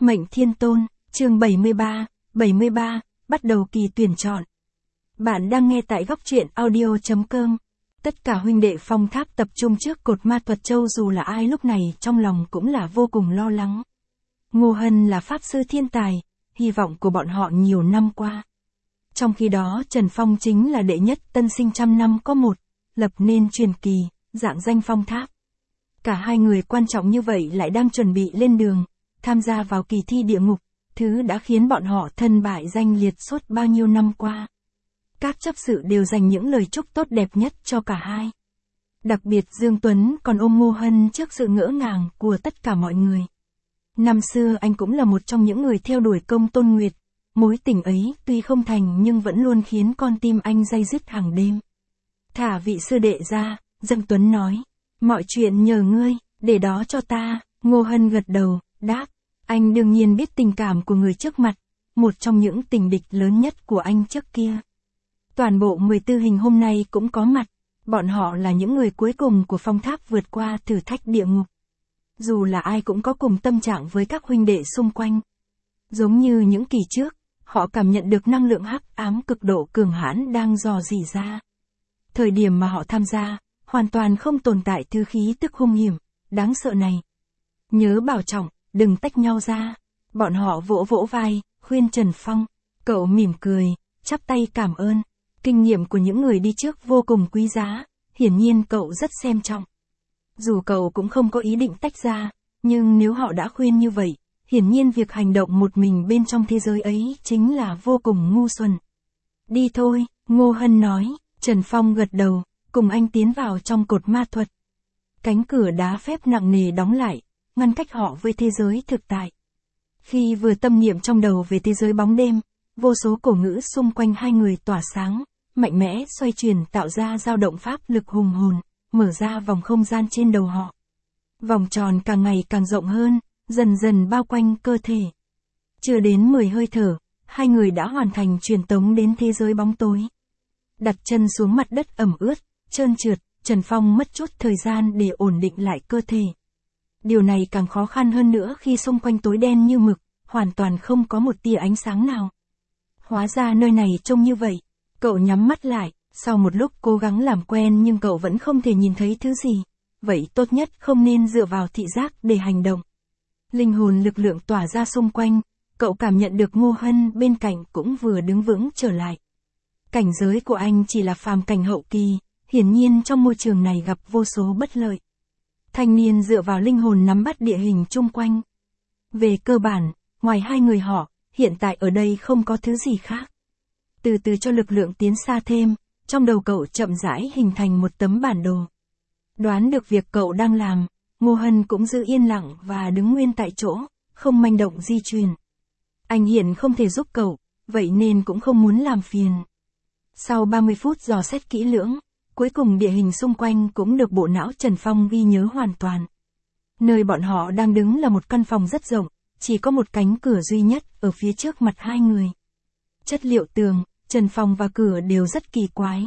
Mệnh Thiên Tôn, chương 73, bắt đầu kỳ tuyển chọn. Bạn đang nghe tại góc truyện audio.com. Tất cả huynh đệ Phong Tháp tập trung trước cột ma thuật châu, dù là ai lúc này trong lòng cũng là vô cùng lo lắng. Ngô Hân là pháp sư thiên tài, hy vọng của bọn họ nhiều năm qua. Trong khi đó Trần Phong chính là đệ nhất tân sinh trăm năm có một, lập nên truyền kỳ, dạng danh Phong Tháp. Cả hai người quan trọng như vậy lại đang chuẩn bị lên đường, tham gia vào kỳ thi địa ngục, thứ đã khiến bọn họ thân bại danh liệt suốt bao nhiêu năm qua. Các chấp sự đều dành những lời chúc tốt đẹp nhất cho cả hai. Đặc biệt Dương Tuấn còn ôm Ngô Hân trước sự ngỡ ngàng của tất cả mọi người. Năm xưa anh cũng là một trong những người theo đuổi Công Tôn Nguyệt, mối tình ấy tuy không thành nhưng vẫn luôn khiến con tim anh day dứt hàng đêm. Thả vị sư đệ ra, Dương Tuấn nói, mọi chuyện nhờ ngươi, để đó cho ta. Ngô Hân gật đầu, đáp, anh đương nhiên biết tình cảm của người trước mặt, một trong những tình địch lớn nhất của anh trước kia. Toàn bộ 14 hình hôm nay cũng có mặt, bọn họ là những người cuối cùng của Phong Tháp vượt qua thử thách địa ngục. Dù là ai cũng có cùng tâm trạng với các huynh đệ xung quanh. Giống như những kỳ trước, họ cảm nhận được năng lượng hắc ám cực độ cường hãn đang dò dỉ ra. Thời điểm mà họ tham gia, hoàn toàn không tồn tại thứ khí tức hung hiểm, đáng sợ này. Nhớ bảo trọng, đừng tách nhau ra. Bọn họ vỗ vỗ vai, khuyên Trần Phong. Cậu mỉm cười, chắp tay cảm ơn. Kinh nghiệm của những người đi trước vô cùng quý giá, hiển nhiên cậu rất xem trọng. Dù cậu cũng không có ý định tách ra, nhưng nếu họ đã khuyên như vậy, hiển nhiên việc hành động một mình bên trong thế giới ấy chính là vô cùng ngu xuẩn. Đi thôi, Ngô Hân nói. Trần Phong gật đầu, cùng anh tiến vào trong cột ma thuật. Cánh cửa đá phép nặng nề đóng lại, ngăn cách họ với thế giới thực tại. Khi vừa tâm niệm trong đầu về thế giới bóng đêm, vô số cổ ngữ xung quanh hai người tỏa sáng, mạnh mẽ xoay chuyển tạo ra dao động pháp lực hùng hồn, mở ra vòng không gian trên đầu họ. Vòng tròn càng ngày càng rộng hơn, dần dần bao quanh cơ thể. Chưa đến 10 hơi thở, hai người đã hoàn thành truyền tống đến thế giới bóng tối. Đặt chân xuống mặt đất ẩm ướt, trơn trượt, Trần Phong mất chút thời gian để ổn định lại cơ thể. Điều này càng khó khăn hơn nữa khi xung quanh tối đen như mực, hoàn toàn không có một tia ánh sáng nào. Hóa ra nơi này trông như vậy. Cậu nhắm mắt lại, sau một lúc cố gắng làm quen nhưng cậu vẫn không thể nhìn thấy thứ gì. Vậy tốt nhất không nên dựa vào thị giác để hành động. Linh hồn lực lượng tỏa ra xung quanh, cậu cảm nhận được Ngô Hân bên cạnh cũng vừa đứng vững trở lại. Cảnh giới của anh chỉ là phàm cảnh hậu kỳ, hiển nhiên trong môi trường này gặp vô số bất lợi. Thanh niên dựa vào linh hồn nắm bắt địa hình chung quanh. Về cơ bản, ngoài hai người họ, hiện tại ở đây không có thứ gì khác. Từ từ cho lực lượng tiến xa thêm, trong đầu cậu chậm rãi hình thành một tấm bản đồ. Đoán được việc cậu đang làm, Ngô Hân cũng giữ yên lặng và đứng nguyên tại chỗ, không manh động di chuyển. Anh hiện không thể giúp cậu, vậy nên cũng không muốn làm phiền. Sau 30 phút dò xét kỹ lưỡng, cuối cùng địa hình xung quanh cũng được bộ não Trần Phong ghi nhớ hoàn toàn. Nơi bọn họ đang đứng là một căn phòng rất rộng, chỉ có một cánh cửa duy nhất ở phía trước mặt hai người. Chất liệu tường, Trần Phong và cửa đều rất kỳ quái.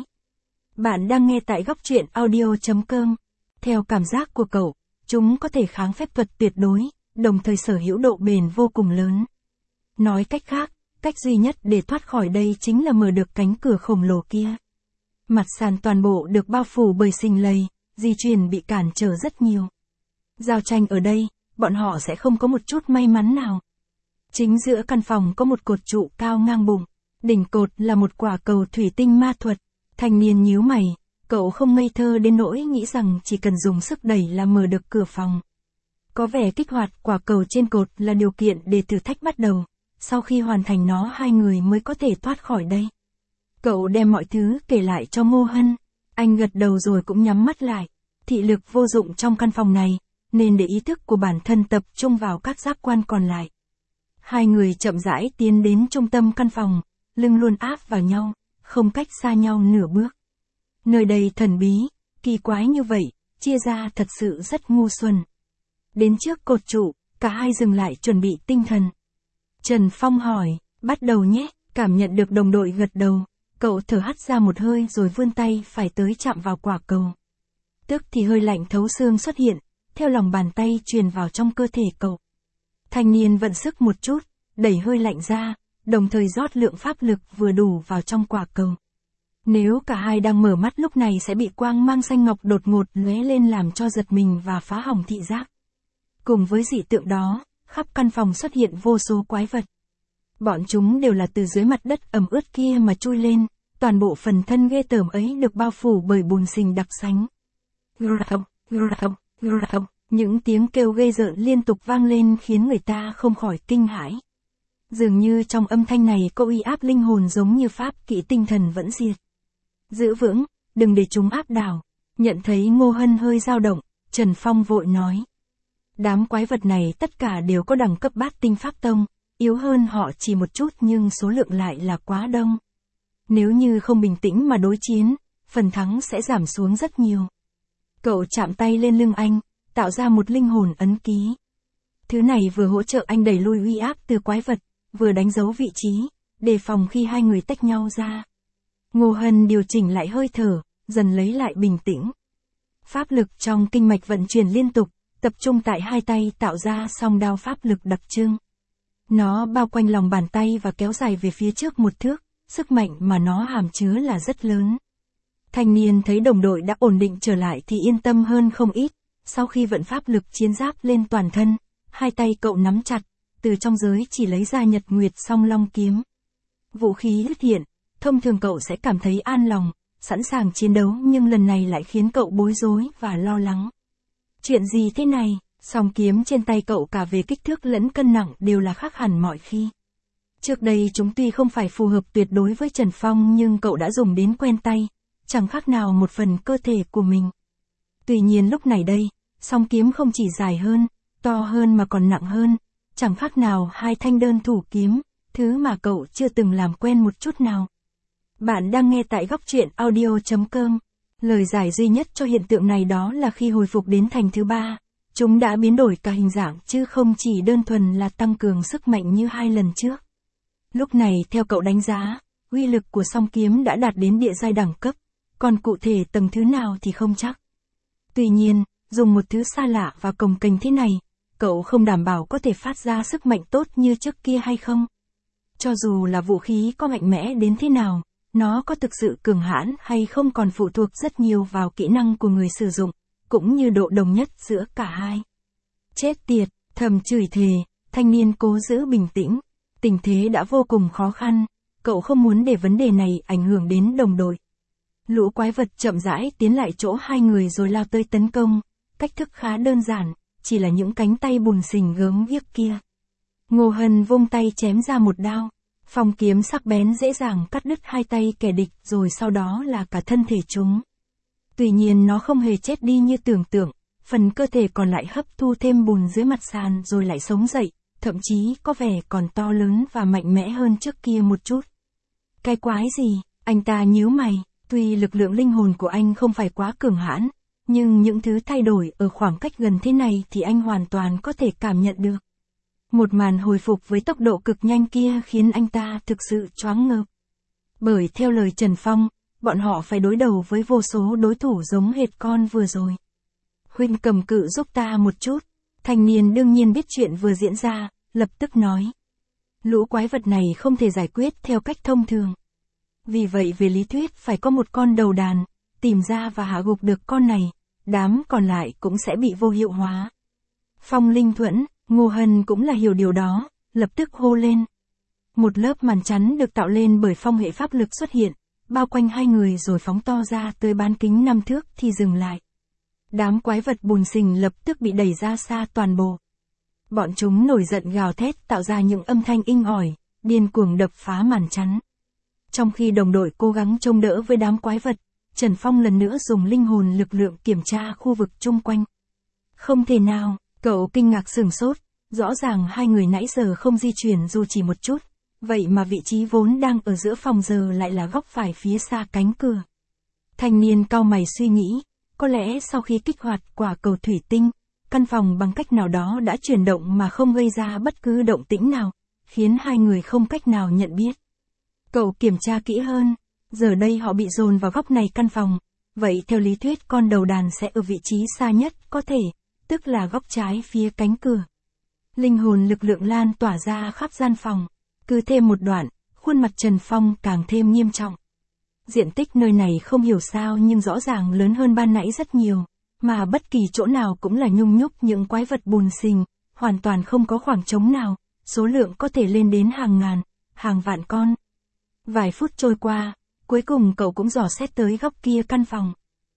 Bạn đang nghe tại góc truyện audio.com. Theo cảm giác của cậu, chúng có thể kháng phép thuật tuyệt đối, đồng thời sở hữu độ bền vô cùng lớn. Nói cách khác, cách duy nhất để thoát khỏi đây chính là mở được cánh cửa khổng lồ kia. Mặt sàn toàn bộ được bao phủ bởi sinh lầy, di chuyển bị cản trở rất nhiều. Giao tranh ở đây, bọn họ sẽ không có một chút may mắn nào. Chính giữa căn phòng có một cột trụ cao ngang bụng, đỉnh cột là một quả cầu thủy tinh ma thuật. Thanh niên nhíu mày, cậu không ngây thơ đến nỗi nghĩ rằng chỉ cần dùng sức đẩy là mở được cửa phòng. Có vẻ kích hoạt quả cầu trên cột là điều kiện để thử thách bắt đầu, sau khi hoàn thành nó hai người mới có thể thoát khỏi đây. Cậu đem mọi thứ kể lại cho Ngô Hân, anh gật đầu rồi cũng nhắm mắt lại. Thị lực vô dụng trong căn phòng này, nên để ý thức của bản thân tập trung vào các giác quan còn lại. Hai người chậm rãi tiến đến trung tâm căn phòng, lưng luôn áp vào nhau, không cách xa nhau nửa bước. Nơi đây thần bí, kỳ quái như vậy, chia ra thật sự rất ngu xuẩn. Đến trước cột trụ, cả hai dừng lại chuẩn bị tinh thần. Trần Phong hỏi, bắt đầu nhé, cảm nhận được đồng đội gật đầu, cậu thở hắt ra một hơi rồi vươn tay phải tới chạm vào quả cầu. Tức thì hơi lạnh thấu xương xuất hiện, theo lòng bàn tay truyền vào trong cơ thể cậu. Thanh niên vận sức một chút, đẩy hơi lạnh ra, đồng thời rót lượng pháp lực vừa đủ vào trong quả cầu. Nếu cả hai đang mở mắt lúc này sẽ bị quang mang xanh ngọc đột ngột lóe lên làm cho giật mình và phá hỏng thị giác. Cùng với dị tượng đó, khắp căn phòng xuất hiện vô số quái vật. Bọn chúng đều là từ dưới mặt đất ẩm ướt kia mà chui lên, toàn bộ phần thân ghê tởm ấy được bao phủ bởi bùn sình đặc sánh. Những tiếng kêu ghê rợn liên tục vang lên khiến người ta không khỏi kinh hãi. Dường như trong âm thanh này có uy áp linh hồn giống như pháp kỹ tinh thần vẫn diệt. Giữ vững, đừng để chúng áp đảo. Nhận thấy Ngô Hân hơi dao động, Trần Phong vội nói. Đám quái vật này tất cả đều có đẳng cấp bát tinh pháp tông, yếu hơn họ chỉ một chút nhưng số lượng lại là quá đông. Nếu như không bình tĩnh mà đối chiến, phần thắng sẽ giảm xuống rất nhiều. Cậu chạm tay lên lưng anh, tạo ra một linh hồn ấn ký. Thứ này vừa hỗ trợ anh đẩy lui uy áp từ quái vật, vừa đánh dấu vị trí, đề phòng khi hai người tách nhau ra. Ngô Hân điều chỉnh lại hơi thở, dần lấy lại bình tĩnh. Pháp lực trong kinh mạch vận chuyển liên tục, tập trung tại hai tay tạo ra song đao pháp lực đặc trưng. Nó bao quanh lòng bàn tay và kéo dài về phía trước một thước, sức mạnh mà nó hàm chứa là rất lớn. Thanh niên thấy đồng đội đã ổn định trở lại thì yên tâm hơn không ít, sau khi vận pháp lực chiến giáp lên toàn thân, hai tay cậu nắm chặt, từ trong giới chỉ lấy ra Nhật Nguyệt Song Long kiếm. Vũ khí xuất hiện, thông thường cậu sẽ cảm thấy an lòng, sẵn sàng chiến đấu nhưng lần này lại khiến cậu bối rối và lo lắng. Chuyện gì thế này? Song kiếm trên tay cậu cả về kích thước lẫn cân nặng đều là khác hẳn mọi khi. Trước đây chúng tuy không phải phù hợp tuyệt đối với Trần Phong nhưng cậu đã dùng đến quen tay, chẳng khác nào một phần cơ thể của mình. Tuy nhiên lúc này đây, song kiếm không chỉ dài hơn, to hơn mà còn nặng hơn, chẳng khác nào hai thanh đơn thủ kiếm, thứ mà cậu chưa từng làm quen một chút nào. Bạn đang nghe tại góc truyện audio.com. Lời giải duy nhất cho hiện tượng này đó là khi hồi phục đến thành thứ ba, chúng đã biến đổi cả hình dạng chứ không chỉ đơn thuần là tăng cường sức mạnh như hai lần trước. Lúc này theo cậu đánh giá, uy lực của song kiếm đã đạt đến địa giai đẳng cấp, còn cụ thể tầng thứ nào thì không chắc. Tuy nhiên, dùng một thứ xa lạ và cồng kềnh thế này, cậu không đảm bảo có thể phát ra sức mạnh tốt như trước kia hay không. Cho dù là vũ khí có mạnh mẽ đến thế nào, nó có thực sự cường hãn hay không còn phụ thuộc rất nhiều vào kỹ năng của người sử dụng, cũng như độ đồng nhất giữa cả hai. Chết tiệt, thầm chửi thề, thanh niên cố giữ bình tĩnh. Tình thế đã vô cùng khó khăn, cậu không muốn để vấn đề này ảnh hưởng đến đồng đội. Lũ quái vật chậm rãi tiến lại chỗ hai người rồi lao tới tấn công, cách thức khá đơn giản, chỉ là những cánh tay bùn xình gớm ghiếc kia. Ngô Hân vung tay chém ra một đao, phong kiếm sắc bén dễ dàng cắt đứt hai tay kẻ địch rồi sau đó là cả thân thể chúng. Tuy nhiên nó không hề chết đi như tưởng tượng, phần cơ thể còn lại hấp thu thêm bùn dưới mặt sàn rồi lại sống dậy, thậm chí có vẻ còn to lớn và mạnh mẽ hơn trước kia một chút. Cái quái gì? Anh ta nhíu mày, tuy lực lượng linh hồn của anh không phải quá cường hãn, nhưng những thứ thay đổi ở khoảng cách gần thế này thì anh hoàn toàn có thể cảm nhận được. Một màn hồi phục với tốc độ cực nhanh kia khiến anh ta thực sự choáng ngợp. Bởi theo lời Trần Phong, bọn họ phải đối đầu với vô số đối thủ giống hệt con vừa rồi. Huynh cầm cự giúp ta một chút. Thanh niên đương nhiên biết chuyện vừa diễn ra, lập tức nói. Lũ quái vật này không thể giải quyết theo cách thông thường. Vì vậy về lý thuyết phải có một con đầu đàn, tìm ra và hạ gục được con này, đám còn lại cũng sẽ bị vô hiệu hóa. Phong Linh Thuẫn, Ngô Hân cũng là hiểu điều đó, lập tức hô lên. Một lớp màn chắn được tạo lên bởi phong hệ pháp lực xuất hiện, bao quanh hai người rồi phóng to ra tới bán kính 5 thước thì dừng lại. Đám quái vật bùn xình lập tức bị đẩy ra xa toàn bộ. Bọn chúng nổi giận gào thét tạo ra những âm thanh inh ỏi, điên cuồng đập phá màn chắn. Trong khi đồng đội cố gắng chống đỡ với đám quái vật, Trần Phong lần nữa dùng linh hồn lực lượng kiểm tra khu vực chung quanh. Không thể nào, cậu kinh ngạc sửng sốt, rõ ràng hai người nãy giờ không di chuyển dù chỉ một chút, vậy mà vị trí vốn đang ở giữa phòng giờ lại là góc phải phía xa cánh cửa. Thanh niên cau mày suy nghĩ, có lẽ sau khi kích hoạt quả cầu thủy tinh, căn phòng bằng cách nào đó đã chuyển động mà không gây ra bất cứ động tĩnh nào, khiến hai người không cách nào nhận biết. Cậu kiểm tra kỹ hơn, giờ đây họ bị dồn vào góc này căn phòng, vậy theo lý thuyết con đầu đàn sẽ ở vị trí xa nhất có thể, tức là góc trái phía cánh cửa. linh hồn lực lượng lan tỏa ra khắp gian phòng. Cứ thêm một đoạn, khuôn mặt Trần Phong càng thêm nghiêm trọng. Diện tích nơi này không hiểu sao nhưng rõ ràng lớn hơn ban nãy rất nhiều, mà bất kỳ chỗ nào cũng là nhung nhúc những quái vật bùn xình, hoàn toàn không có khoảng trống nào, số lượng có thể lên đến hàng ngàn, hàng vạn con. Vài phút trôi qua, cuối cùng cậu cũng dò xét tới góc kia căn phòng.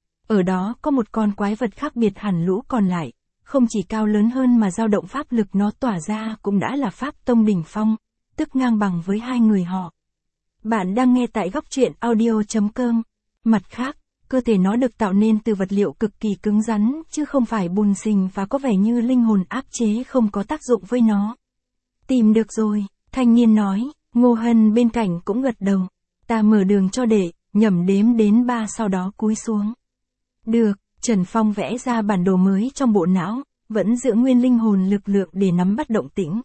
Ở đó có một con quái vật khác biệt hẳn lũ còn lại, không chỉ cao lớn hơn mà dao động pháp lực nó tỏa ra cũng đã là pháp tông đỉnh phong, tức ngang bằng với hai người họ. Bạn đang nghe tại góc truyện audio.com. Mặt khác, cơ thể nó được tạo nên từ vật liệu cực kỳ cứng rắn, chứ không phải bùn xình và có vẻ như linh hồn áp chế không có tác dụng với nó. Tìm được rồi, thanh niên nói, Ngô Hân bên cạnh cũng gật đầu. Ta mở đường cho đệ, nhẩm đếm đến 3 sau đó cúi xuống. Được, Trần Phong vẽ ra bản đồ mới trong bộ não, vẫn giữ nguyên linh hồn lực lượng để nắm bắt động tĩnh.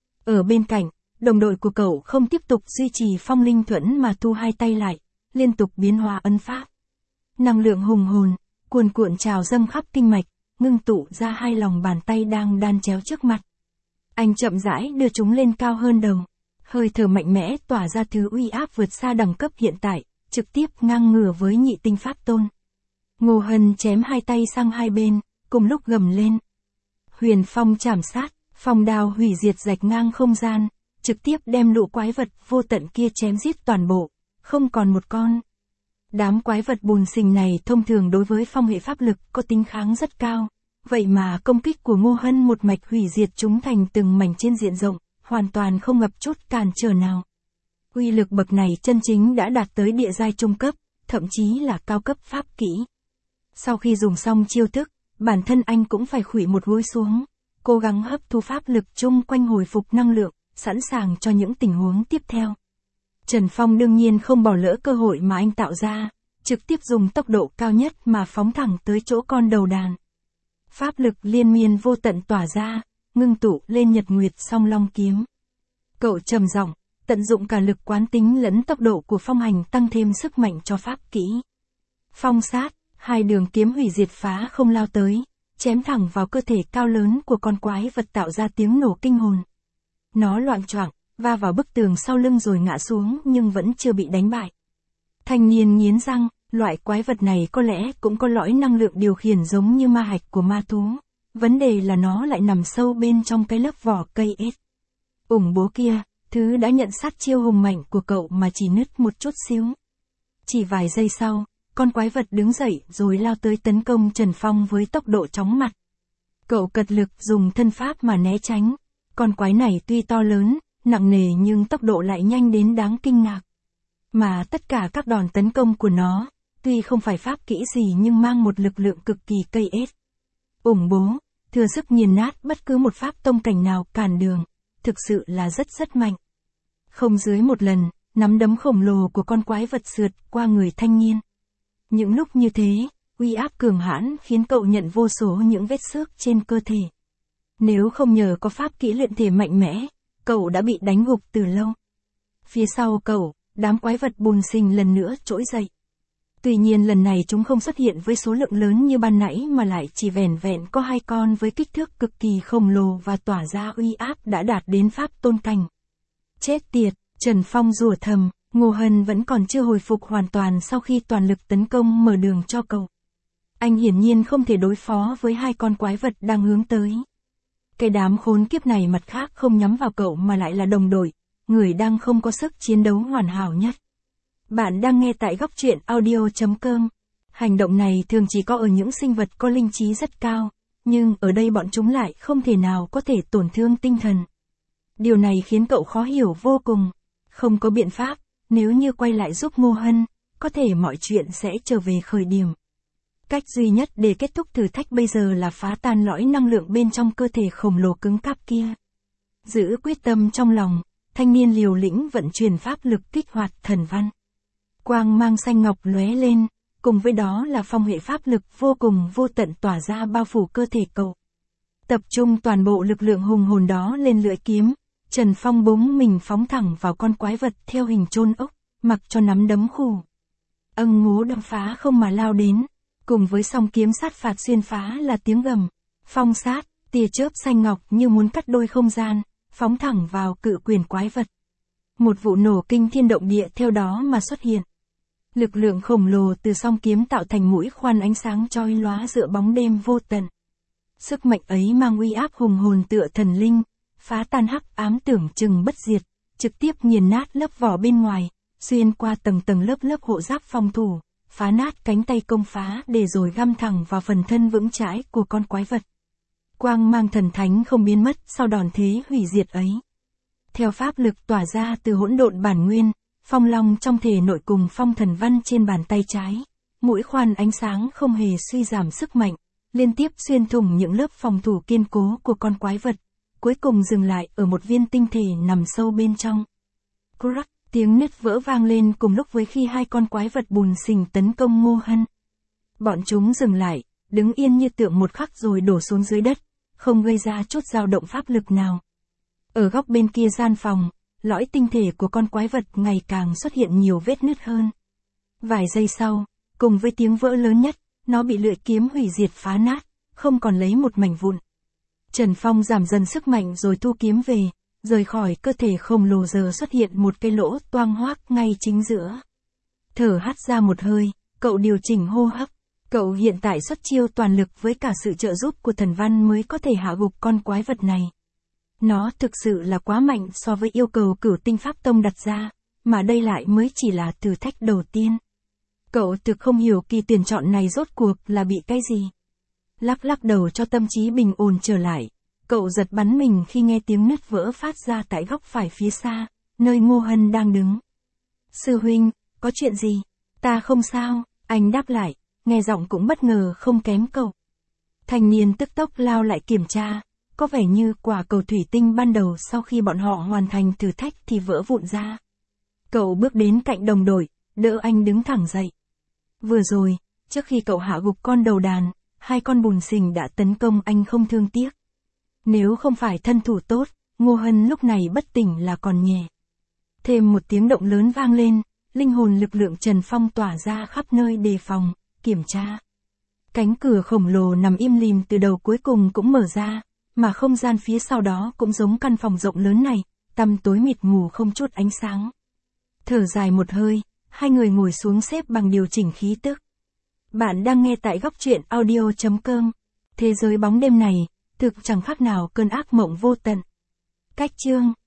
Ở bên cạnh, đồng đội của cậu không tiếp tục duy trì phong linh thuẫn mà thu hai tay lại, liên tục biến hóa ấn pháp. Năng lượng hùng hồn, cuồn cuộn trào dâng khắp kinh mạch, ngưng tụ ra hai lòng bàn tay đang đan chéo trước mặt. Anh chậm rãi đưa chúng lên cao hơn đầu. Hơi thở mạnh mẽ tỏa ra thứ uy áp vượt xa đẳng cấp hiện tại, trực tiếp ngang ngửa với nhị tinh pháp tôn. Ngô Hân chém hai tay sang hai bên, cùng lúc gầm lên. Huyền phong chảm sát, phong đao hủy diệt rạch ngang không gian, trực tiếp đem lũ quái vật vô tận kia chém giết toàn bộ, không còn một con. Đám quái vật bùn xình này thông thường đối với phong hệ pháp lực có tính kháng rất cao, vậy mà công kích của Ngô Hân một mạch hủy diệt chúng thành từng mảnh trên diện rộng, hoàn toàn không gặp chút cản trở nào. Uy lực bậc này chân chính đã đạt tới địa giai trung cấp, thậm chí là cao cấp pháp kỹ. Sau khi dùng xong chiêu thức, bản thân anh cũng phải khuỵu một gối xuống, cố gắng hấp thu pháp lực chung quanh hồi phục năng lượng, sẵn sàng cho những tình huống tiếp theo. Trần Phong đương nhiên không bỏ lỡ cơ hội mà anh tạo ra, trực tiếp dùng tốc độ cao nhất mà phóng thẳng tới chỗ con đầu đàn. Pháp lực liên miên vô tận tỏa ra, ngưng tụ lên nhật nguyệt song long kiếm. Cậu trầm giọng, tận dụng cả lực quán tính lẫn tốc độ của phong hành tăng thêm sức mạnh cho pháp kỹ. Phong sát, hai đường kiếm hủy diệt phá không lao tới, chém thẳng vào cơ thể cao lớn của con quái vật tạo ra tiếng nổ kinh hồn. Nó loạng choạng, va vào bức tường sau lưng rồi ngã xuống nhưng vẫn chưa bị đánh bại. Thanh niên nghiến răng, loại quái vật này có lẽ cũng có lõi năng lượng điều khiển giống như ma hạch của ma thú. Vấn đề là nó lại nằm sâu bên trong cái lớp vỏ cây ếch. Ủng bố kia, thứ đã nhận sát chiêu hùng mạnh của cậu mà chỉ nứt một chút xíu. Chỉ vài giây sau, con quái vật đứng dậy rồi lao tới tấn công Trần Phong với tốc độ chóng mặt. Cậu cật lực dùng thân pháp mà né tránh. Con quái này tuy to lớn, nặng nề nhưng tốc độ lại nhanh đến đáng kinh ngạc. Mà tất cả các đòn tấn công của nó, tuy không phải pháp kỹ gì nhưng mang một lực lượng cực kỳ cây ếch. Ủng bố, thừa sức nghiền nát bất cứ một pháp tông cảnh nào cản đường, thực sự là rất mạnh. Không dưới một lần, nắm đấm khổng lồ của con quái vật sượt qua người thanh niên. Những lúc như thế, uy áp cường hãn khiến cậu nhận vô số những vết xước trên cơ thể. Nếu không nhờ có pháp kỹ luyện thể mạnh mẽ, cậu đã bị đánh gục từ lâu. Phía sau cậu, đám quái vật bùn xình lần nữa trỗi dậy. Tuy nhiên lần này chúng không xuất hiện với số lượng lớn như ban nãy mà lại chỉ vẻn vẹn có 2 con với kích thước cực kỳ khổng lồ và tỏa ra uy áp đã đạt đến pháp tôn cảnh. Chết tiệt, Trần Phong rủa thầm, Ngô Hân vẫn còn chưa hồi phục hoàn toàn sau khi toàn lực tấn công mở đường cho cậu. Anh hiển nhiên không thể đối phó với 2 con quái vật đang hướng tới. Cái đám khốn kiếp này mặt khác không nhắm vào cậu mà lại là đồng đội, người đang không có sức chiến đấu hoàn hảo nhất. Bạn đang nghe tại góc truyện audio.com. Hành động này thường chỉ có ở những sinh vật có linh trí rất cao, nhưng ở đây bọn chúng lại không thể nào có thể tổn thương tinh thần. Điều này khiến cậu khó hiểu vô cùng. Không có biện pháp, nếu như quay lại giúp Ngô Hân, có thể mọi chuyện sẽ trở về khởi điểm. Cách duy nhất để kết thúc thử thách bây giờ là phá tan lõi năng lượng bên trong cơ thể khổng lồ cứng cáp kia. Giữ quyết tâm trong lòng, thanh niên liều lĩnh vận chuyển pháp lực kích hoạt thần văn. Quang mang xanh ngọc lóe lên, cùng với đó là phong hệ pháp lực vô cùng vô tận tỏa ra bao phủ cơ thể cậu. Tập trung toàn bộ lực lượng hùng hồn đó lên lưỡi kiếm, Trần Phong búng mình phóng thẳng vào con quái vật theo hình chôn ốc, mặc cho nắm đấm khủ. Âng ngố đâm phá không mà lao đến, cùng với song kiếm sát phạt xuyên phá là tiếng gầm. Phong sát, Tia chớp xanh ngọc như muốn cắt đôi không gian, phóng thẳng vào cự quyền quái vật. Một vụ nổ kinh thiên động địa theo đó mà xuất hiện. Lực lượng khổng lồ từ song kiếm tạo thành mũi khoan ánh sáng chói lóa giữa bóng đêm vô tận. Sức mạnh ấy mang uy áp hùng hồn tựa thần linh, phá tan hắc ám tưởng chừng bất diệt, trực tiếp nghiền nát lớp vỏ bên ngoài, xuyên qua tầng tầng lớp lớp hộ giáp phòng thủ, phá nát cánh tay công phá để rồi găm thẳng vào phần thân vững chãi của con quái vật. Quang mang thần thánh không biến mất sau đòn thế hủy diệt ấy. Theo pháp lực tỏa ra từ hỗn độn bản nguyên, phong long trong thể nội cùng phong thần văn trên bàn tay trái, mũi khoan ánh sáng không hề suy giảm sức mạnh, liên tiếp xuyên thủng những lớp phòng thủ kiên cố của con quái vật, cuối cùng dừng lại ở một viên tinh thể nằm sâu bên trong. Crack, tiếng nứt vỡ vang lên cùng lúc với khi hai con quái vật bùn xình tấn công Ngô Hân. Bọn chúng dừng lại, đứng yên như tượng một khắc rồi đổ xuống dưới đất, không gây ra chút dao động pháp lực nào. Ở góc bên kia gian phòng, lõi tinh thể của con quái vật ngày càng xuất hiện nhiều vết nứt hơn. Vài giây sau, cùng với tiếng vỡ lớn nhất, nó bị lưỡi kiếm hủy diệt phá nát, không còn lấy một mảnh vụn. Trần Phong giảm dần sức mạnh rồi thu kiếm về, rời khỏi cơ thể khổng lồ giờ xuất hiện một cái lỗ toang hoác ngay chính giữa. Thở hắt ra một hơi, cậu điều chỉnh hô hấp. Cậu hiện tại xuất chiêu toàn lực với cả sự trợ giúp của thần văn mới có thể hạ gục con quái vật này. Nó thực sự là quá mạnh so với yêu cầu Cửu Tinh Pháp Tông đặt ra, mà đây lại mới chỉ là thử thách đầu tiên. Cậu thực không hiểu kỳ tuyển chọn này rốt cuộc là bị cái gì. Lắc lắc đầu cho tâm trí bình ổn trở lại, cậu giật bắn mình khi nghe tiếng nứt vỡ phát ra tại góc phải phía xa, nơi Ngô Hân đang đứng. Sư huynh, có chuyện gì? Ta không sao, anh đáp lại, nghe giọng cũng bất ngờ không kém cậu. Thanh niên tức tốc lao lại kiểm tra, có vẻ như quả cầu thủy tinh ban đầu sau khi bọn họ hoàn thành thử thách thì vỡ vụn ra. Cậu bước đến cạnh đồng đội, đỡ anh đứng thẳng dậy. Vừa rồi, trước khi cậu hạ gục con đầu đàn, hai con bùn xình đã tấn công anh không thương tiếc. Nếu không phải thân thủ tốt, Ngô Hân lúc này bất tỉnh là còn nhẹ. Thêm một tiếng động lớn vang lên, linh hồn lực lượng Trần Phong tỏa ra khắp nơi đề phòng, kiểm tra. Cánh cửa khổng lồ nằm im lìm từ đầu cuối cùng cũng mở ra, mà không gian phía sau đó cũng giống căn phòng rộng lớn này, tăm tối mịt mù không chút ánh sáng. Thở dài một hơi, hai người ngồi xuống xếp bằng điều chỉnh khí tức. Bạn đang nghe tại góc truyện audio.com. Thế giới bóng đêm này, thực chẳng khác nào cơn ác mộng vô tận. Cách chương